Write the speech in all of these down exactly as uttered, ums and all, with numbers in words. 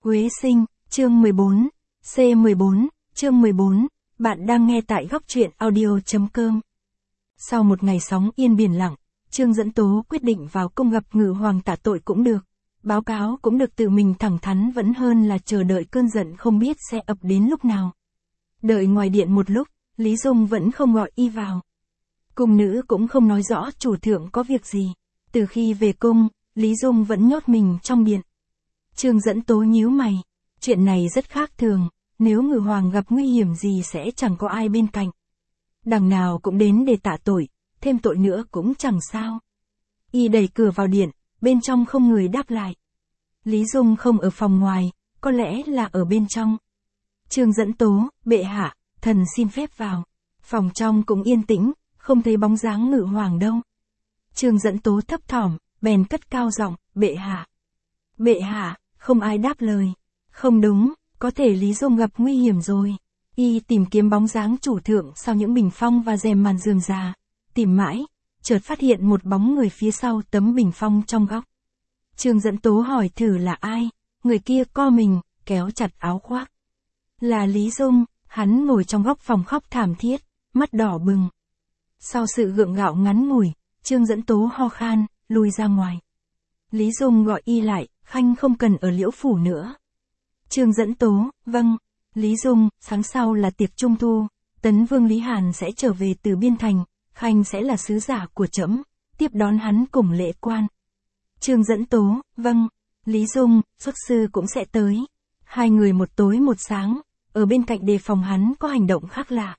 Quế Sinh, chương mười bốn, C mười bốn, chương mười bốn, bạn đang nghe tại góc truyện audio.com. Sau một ngày sóng yên biển lặng, Trương Dẫn Tố quyết định vào cung gặp Ngự Hoàng tạ tội cũng được. Báo cáo cũng được tự mình thẳng thắn vẫn hơn là chờ đợi cơn giận không biết sẽ ập đến lúc nào. Đợi ngoài điện một lúc, Lý Dung vẫn không gọi y vào. Cung nữ cũng không nói rõ chủ thượng có việc gì. Từ khi về cung, Lý Dung vẫn nhốt mình trong điện. Trương Dẫn Tố nhíu mày. Chuyện này rất khác thường, nếu Ngự Hoàng gặp nguy hiểm gì sẽ chẳng có ai bên cạnh. Đằng nào cũng đến để tạ tội, thêm tội nữa cũng chẳng sao. Y đẩy cửa vào điện, bên trong không người đáp lại. Lý Dung không ở phòng ngoài, có lẽ là ở bên trong. Trương Dẫn Tố, bệ hạ, thần xin phép vào. Phòng trong cũng yên tĩnh, không thấy bóng dáng Ngự Hoàng đâu. Trương Dẫn Tố thấp thỏm, bèn cất cao giọng, bệ hạ. Bệ hạ, không ai đáp lời. Không đúng, có thể Lý Dung gặp nguy hiểm rồi. Y tìm kiếm bóng dáng chủ thượng sau những bình phong và rèm màn rườm rà. Tìm mãi, chợt phát hiện một bóng người phía sau tấm bình phong trong góc. Trương Dẫn Tố hỏi thử là ai, người kia co mình, kéo chặt áo khoác. Là Lý Dung, hắn ngồi trong góc phòng khóc thảm thiết, mắt đỏ bừng. Sau sự gượng gạo ngắn ngủi, Trương Dẫn Tố ho khan, lui ra ngoài. Lý Dung gọi y lại, Khanh không cần ở Liễu Phủ nữa. Trương Dẫn Tố, vâng. Lý Dung, sáng sau là tiệc trung thu, Tấn Vương Lý Hàn sẽ trở về từ Biên Thành, Khanh sẽ là sứ giả của trẫm, tiếp đón hắn cùng lễ quan. Trương Dẫn Tố, vâng. Lý Dung, xuất sư cũng sẽ tới. Hai người một tối một sáng, ở bên cạnh đề phòng hắn có hành động khác lạ.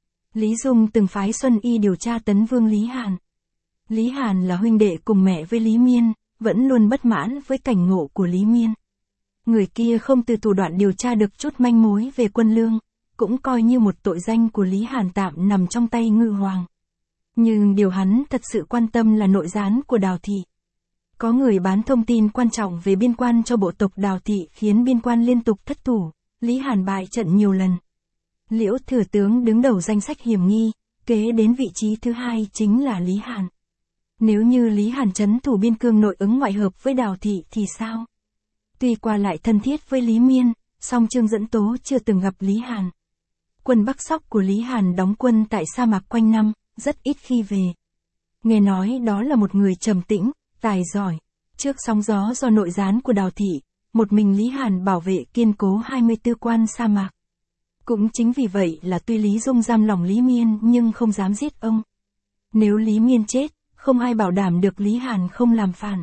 Lý Dung từng phái Xuân Y điều tra Tấn Vương Lý Hàn. Lý Hàn là huynh đệ cùng mẹ với Lý Miên, vẫn luôn bất mãn với cảnh ngộ của Lý Miên. Người kia không từ thủ đoạn điều tra được chút manh mối về quân lương, cũng coi như một tội danh của Lý Hàn tạm nằm trong tay Ngự Hoàng. Nhưng điều hắn thật sự quan tâm là nội gián của Đào Thị. Có người bán thông tin quan trọng về biên quan cho bộ tộc Đào Thị khiến biên quan liên tục thất thủ, Lý Hàn bại trận nhiều lần. Liễu thừa tướng đứng đầu danh sách hiểm nghi, kế đến vị trí thứ hai chính là Lý Hàn. Nếu như Lý Hàn trấn thủ biên cương nội ứng ngoại hợp với Đào Thị thì sao? Tuy qua lại thân thiết với Lý Miên, song Trương Dẫn Tố chưa từng gặp Lý Hàn. Quân Bắc Sóc của Lý Hàn đóng quân tại sa mạc quanh năm, rất ít khi về. Nghe nói đó là một người trầm tĩnh, tài giỏi. Trước sóng gió do nội gián của Đào Thị, một mình Lý Hàn bảo vệ kiên cố hai mươi tư quan sa mạc. Cũng chính vì vậy là tuy Lý Dung giam lòng Lý Miên nhưng không dám giết ông. Nếu Lý Miên chết, không ai bảo đảm được Lý Hàn không làm phản.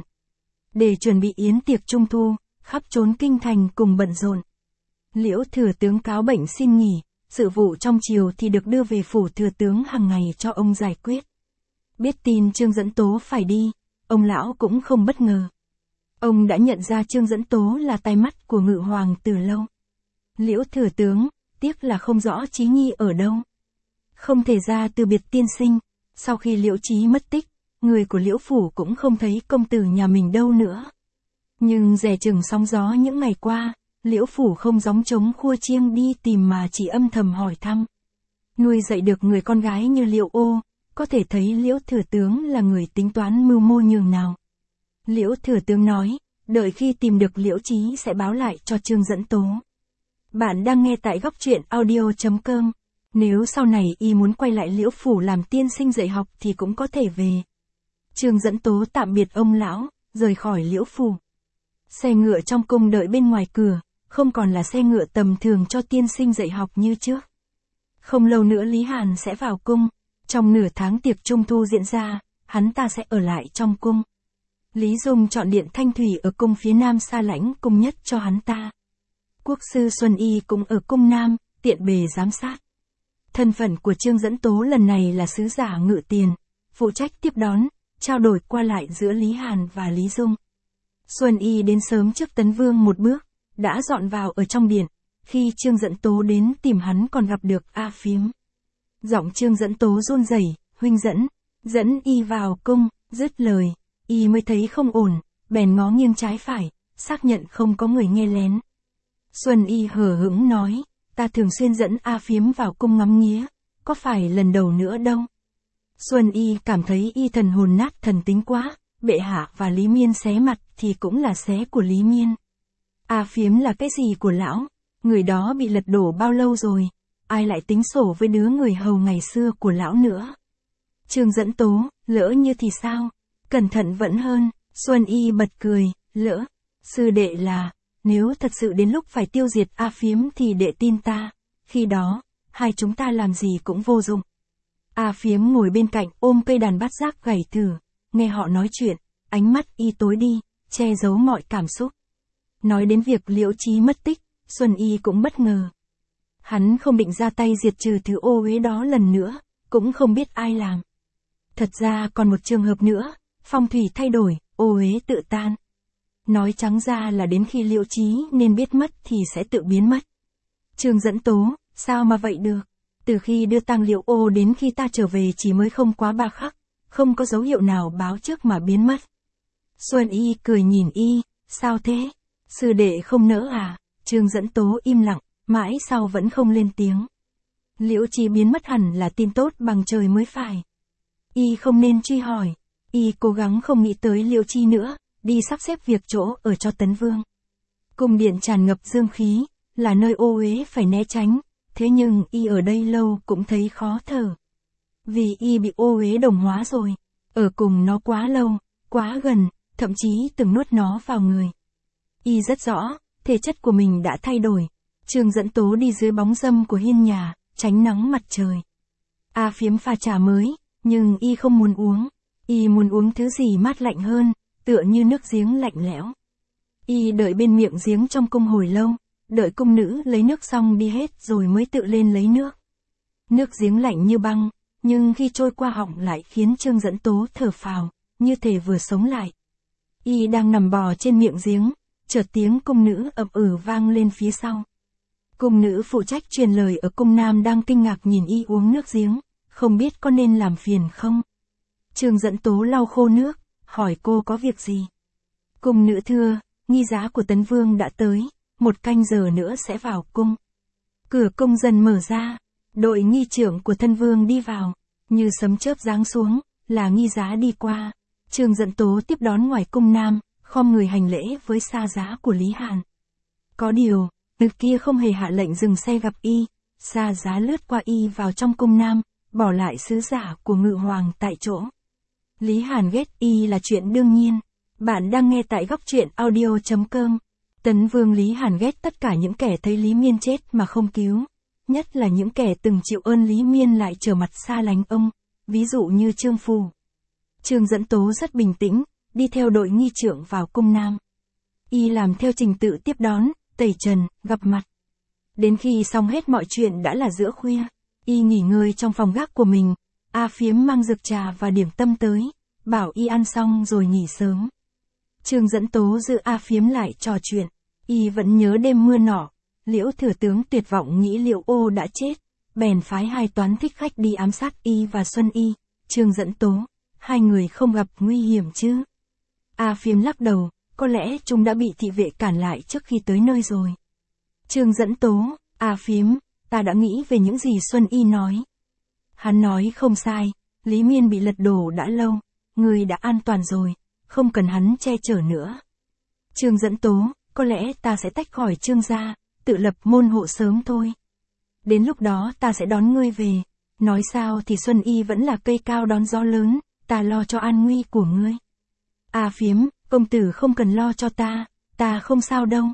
Để chuẩn bị yến tiệc trung thu, khắp trốn kinh thành cùng bận rộn. Liễu thừa tướng cáo bệnh xin nghỉ, sự vụ trong triều thì được đưa về phủ thừa tướng hàng ngày cho ông giải quyết. Biết tin Trương Dẫn Tố phải đi, ông lão cũng không bất ngờ. Ông đã nhận ra Trương Dẫn Tố là tai mắt của Ngự Hoàng từ lâu. Liễu thừa tướng, tiếc là không rõ Chí Nhi ở đâu. Không thể ra từ biệt tiên sinh, sau khi Liễu Chí mất tích, người của Liễu Phủ cũng không thấy công tử nhà mình đâu nữa. Nhưng dè chừng sóng gió những ngày qua, Liễu Phủ không gióng trống khua chiêng đi tìm mà chỉ âm thầm hỏi thăm. Nuôi dạy được người con gái như Liễu Ô, có thể thấy Liễu thừa tướng là người tính toán mưu mô nhường nào. Liễu thừa tướng nói, đợi khi tìm được Liễu Chí sẽ báo lại cho Trương Dẫn Tố. Bạn đang nghe tại góc truyện audio.com. Nếu sau này y muốn quay lại Liễu Phủ làm tiên sinh dạy học thì cũng có thể về. Trương Dẫn Tố tạm biệt ông lão, rời khỏi Liễu Phủ. Xe ngựa trong cung đợi bên ngoài cửa, không còn là xe ngựa tầm thường cho tiên sinh dạy học như trước. Không lâu nữa Lý Hàn sẽ vào cung, trong nửa tháng tiệc trung thu diễn ra, hắn ta sẽ ở lại trong cung. Lý Dung chọn điện Thanh Thủy ở cung phía nam xa lãnh cung nhất cho hắn ta. Quốc sư Xuân Y cũng ở cung nam, tiện bề giám sát. Thân phận của Trương Dẫn Tố lần này là sứ giả Ngự Tiền, phụ trách tiếp đón, trao đổi qua lại giữa Lý Hàn và Lý Dung. Xuân Y đến sớm trước Tấn Vương một bước, đã dọn vào ở trong điện, khi Trương Dẫn Tố đến tìm hắn còn gặp được A Phiếm. Giọng Trương Dẫn Tố run rẩy, huynh dẫn, dẫn Y vào cung, dứt lời, Y mới thấy không ổn, bèn ngó nghiêng trái phải, xác nhận không có người nghe lén. Xuân Y hờ hững nói, ta thường xuyên dẫn A Phiếm vào cung ngắm nghía, có phải lần đầu nữa đâu. Xuân Y cảm thấy Y thần hồn nát thần tính quá, bệ hạ và Lý Miên xé mặt thì cũng là xé của Lý Miên. A Phiếm là cái gì của lão? Người đó bị lật đổ bao lâu rồi? Ai lại tính sổ với đứa người hầu ngày xưa của lão nữa? Trương Dẫn Tố, lỡ như thì sao? Cẩn thận vẫn hơn. Xuân Y bật cười, lỡ. Sư đệ là, nếu thật sự đến lúc phải tiêu diệt A Phiếm thì đệ tin ta. Khi đó, hai chúng ta làm gì cũng vô dụng. A Phiếm ngồi bên cạnh ôm cây đàn bát giác gảy thử, nghe họ nói chuyện, ánh mắt y tối đi, che giấu mọi cảm xúc. Nói đến việc Liễu Chí mất tích, Xuân Y cũng bất ngờ. Hắn không định ra tay diệt trừ thứ ô uế đó lần nữa, cũng không biết ai làm. Thật ra còn một trường hợp nữa, phong thủy thay đổi, ô uế tự tan. Nói trắng ra là đến khi Liễu Chí nên biết mất thì sẽ tự biến mất. Trương Dẫn Tố, sao mà vậy được? Từ khi đưa tang Liễu Ô đến khi ta trở về chỉ mới không quá ba khắc, không có dấu hiệu nào báo trước mà biến mất. Xuân Y cười nhìn y, sao thế? Sư đệ không nỡ à? Trương Dẫn Tố im lặng, mãi sau vẫn không lên tiếng. Liễu Chí biến mất hẳn là tin tốt bằng trời mới phải. Y không nên truy hỏi, y cố gắng không nghĩ tới Liễu Chí nữa, đi sắp xếp việc chỗ ở cho Tấn Vương. Cung điện tràn ngập dương khí, là nơi ô uế phải né tránh, thế nhưng y ở đây lâu cũng thấy khó thở. Vì y bị ô uế đồng hóa rồi, ở cùng nó quá lâu, quá gần, thậm chí từng nuốt nó vào người. Y rất rõ, thể chất của mình đã thay đổi. Trương Dẫn Tố đi dưới bóng râm của hiên nhà, tránh nắng mặt trời. A Phiếm pha trà mới, nhưng y không muốn uống. Y muốn uống thứ gì mát lạnh hơn, tựa như nước giếng lạnh lẽo. Y đợi bên miệng giếng trong cung hồi lâu, đợi cung nữ lấy nước xong đi hết rồi mới tự lên lấy nước. Nước giếng lạnh như băng, nhưng khi trôi qua họng lại khiến Trương Dẫn Tố thở phào, như thể vừa sống lại. Y đang nằm bò trên miệng giếng, chợt tiếng cung nữ ậm ừ vang lên phía sau. Cung nữ phụ trách truyền lời ở cung nam đang kinh ngạc nhìn y uống nước giếng, không biết có nên làm phiền không. Trương Dẫn Tố lau khô nước, hỏi cô có việc gì. Cung nữ thưa, nghi giá của Tấn Vương đã tới, một canh giờ nữa sẽ vào cung. Cửa cung dần mở ra, đội nghi trưởng của thân vương đi vào, như sấm chớp giáng xuống, là nghi giá đi qua. Trương Dẫn Tố tiếp đón ngoài cung nam, khom người hành lễ với sa giá của Lý Hàn. Có điều, người kia không hề hạ lệnh dừng xe gặp y, sa giá lướt qua y vào trong cung nam, bỏ lại sứ giả của Ngự Hoàng tại chỗ. Lý Hàn ghét y là chuyện đương nhiên. Bạn đang nghe tại góc truyện audio chấm com. Tấn Vương Lý Hàn ghét tất cả những kẻ thấy Lý Miên chết mà không cứu, nhất là những kẻ từng chịu ơn Lý Miên lại trở mặt xa lánh ông, ví dụ như Trương Phù. Trương Dẫn Tố rất bình tĩnh, đi theo đội nghi trưởng vào cung nam. Y làm theo trình tự tiếp đón, tẩy trần, gặp mặt. Đến khi xong hết mọi chuyện đã là giữa khuya, y nghỉ ngơi trong phòng gác của mình. A Phiếm mang dược trà và điểm tâm tới, bảo y ăn xong rồi nghỉ sớm. Trương Dẫn Tố giữ A Phiếm lại trò chuyện, y vẫn nhớ đêm mưa nọ. Liễu thừa tướng tuyệt vọng nghĩ Liễu Ô đã chết, bèn phái hai toán thích khách đi ám sát y và Xuân Y. Trương Dẫn Tố, hai người không gặp nguy hiểm chứ? A Phiếm lắc đầu, có lẽ chúng đã bị thị vệ cản lại trước khi tới nơi rồi. Trương Dẫn Tố, A Phiếm, ta đã nghĩ về những gì Xuân Y nói. Hắn nói không sai, Lý Miên bị lật đổ đã lâu, người đã an toàn rồi, không cần hắn che chở nữa. Trương Dẫn Tố, có lẽ ta sẽ tách khỏi Trương gia, tự lập môn hộ sớm thôi. Đến lúc đó ta sẽ đón ngươi về, nói sao thì Xuân Y vẫn là cây cao đón gió lớn, ta lo cho an nguy của ngươi. A Phiếm, công tử không cần lo cho ta, ta không sao đâu.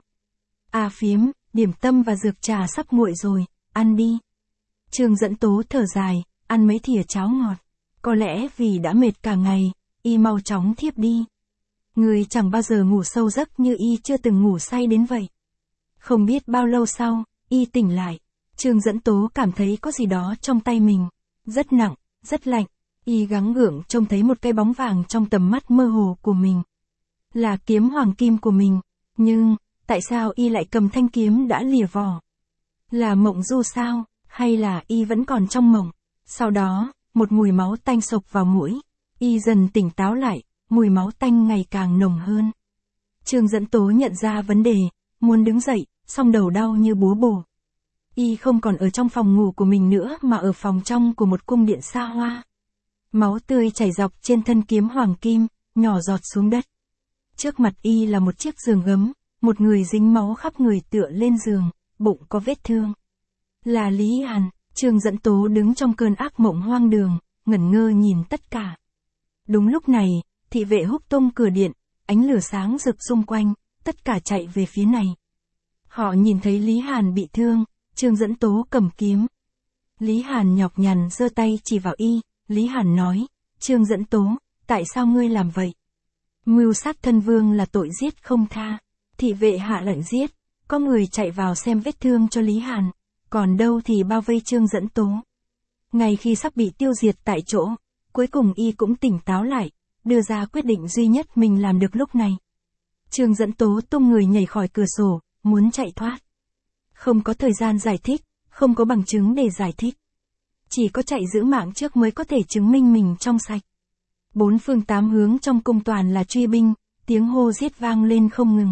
A Phiếm, điểm tâm và dược trà sắp nguội rồi, ăn đi. Trương Dẫn Tố thở dài, ăn mấy thìa cháo ngọt. Có lẽ vì đã mệt cả ngày, y mau chóng thiếp đi. Người chẳng bao giờ ngủ sâu giấc như y chưa từng ngủ say đến vậy. Không biết bao lâu sau, y tỉnh lại. Trương Dẫn Tố cảm thấy có gì đó trong tay mình. Rất nặng, rất lạnh. Y gắng gượng trông thấy một cái bóng vàng trong tầm mắt mơ hồ của mình. Là kiếm hoàng kim của mình. Nhưng, tại sao y lại cầm thanh kiếm đã lìa vỏ? Là mộng du sao, hay là y vẫn còn trong mộng? Sau đó, một mùi máu tanh sộc vào mũi. Y dần tỉnh táo lại, mùi máu tanh ngày càng nồng hơn. Trương Dẫn Tố nhận ra vấn đề, muốn đứng dậy, song đầu đau như búa bổ. Y không còn ở trong phòng ngủ của mình nữa mà ở phòng trong của một cung điện xa hoa. Máu tươi chảy dọc trên thân kiếm hoàng kim, nhỏ giọt xuống đất. Trước mặt y là một chiếc giường gấm, một người dính máu khắp người tựa lên giường, bụng có vết thương. Là Lý Hàn. Trương Dẫn Tố đứng trong cơn ác mộng hoang đường, ngẩn ngơ nhìn tất cả. Đúng lúc này, thị vệ húc tung cửa điện, ánh lửa sáng rực xung quanh, tất cả chạy về phía này. Họ nhìn thấy Lý Hàn bị thương, Trương Dẫn Tố cầm kiếm. Lý Hàn nhọc nhằn giơ tay chỉ vào y, Lý Hàn nói, Trương Dẫn Tố, tại sao ngươi làm vậy? Mưu sát thân vương là tội giết không tha. Thị vệ hạ lệnh giết, có người chạy vào xem vết thương cho Lý Hàn, còn đâu thì bao vây Trương Dẫn Tố. Ngay khi sắp bị tiêu diệt tại chỗ, cuối cùng y cũng tỉnh táo lại, đưa ra quyết định duy nhất mình làm được lúc này. Trương Dẫn Tố tung người nhảy khỏi cửa sổ, muốn chạy thoát. Không có thời gian giải thích, không có bằng chứng để giải thích. Chỉ có chạy giữ mạng trước mới có thể chứng minh mình trong sạch. Bốn phương tám hướng trong cung toàn là truy binh, tiếng hô giết vang lên không ngừng.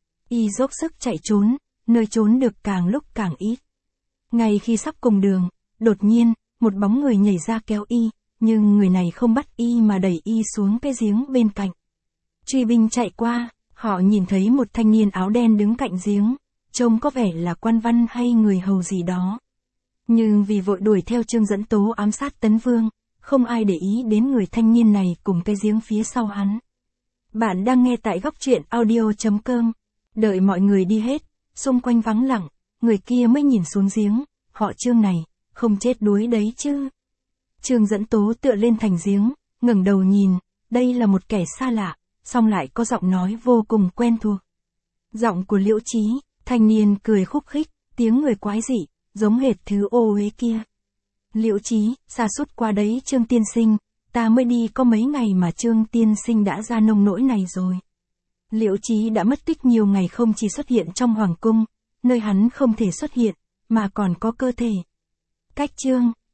Y dốc sức chạy trốn, nơi trốn được càng lúc càng ít. Ngay khi sắp cùng đường, đột nhiên, một bóng người nhảy ra kéo y, nhưng người này không bắt y mà đẩy y xuống cái giếng bên cạnh. Truy binh chạy qua, họ nhìn thấy một thanh niên áo đen đứng cạnh giếng, trông có vẻ là quan văn hay người hầu gì đó. Nhưng vì vội đuổi theo Trương Dẫn Tố ám sát Tấn Vương, không ai để ý đến người thanh niên này cùng cái giếng phía sau hắn. Bạn đang nghe tại góc truyện audio chấm com. Đợi mọi người đi hết, xung quanh vắng lặng, người kia mới nhìn xuống giếng, họ Trương này, không chết đuối đấy chứ. Trương Dẫn Tố tựa lên thành giếng, ngẩng đầu nhìn, đây là một kẻ xa lạ, song lại có giọng nói vô cùng quen thuộc. Giọng của Liễu Chí, thanh niên cười khúc khích, tiếng người quái dị, giống hệt thứ ô uế kia. Liễu Chí, xa sút qua đấy Trương tiên sinh, ta mới đi có mấy ngày mà Trương tiên sinh đã ra nông nỗi này rồi. Liễu Chí đã mất tích nhiều ngày không chỉ xuất hiện trong hoàng cung, nơi hắn không thể xuất hiện, mà còn có cơ thể. Cách Trương,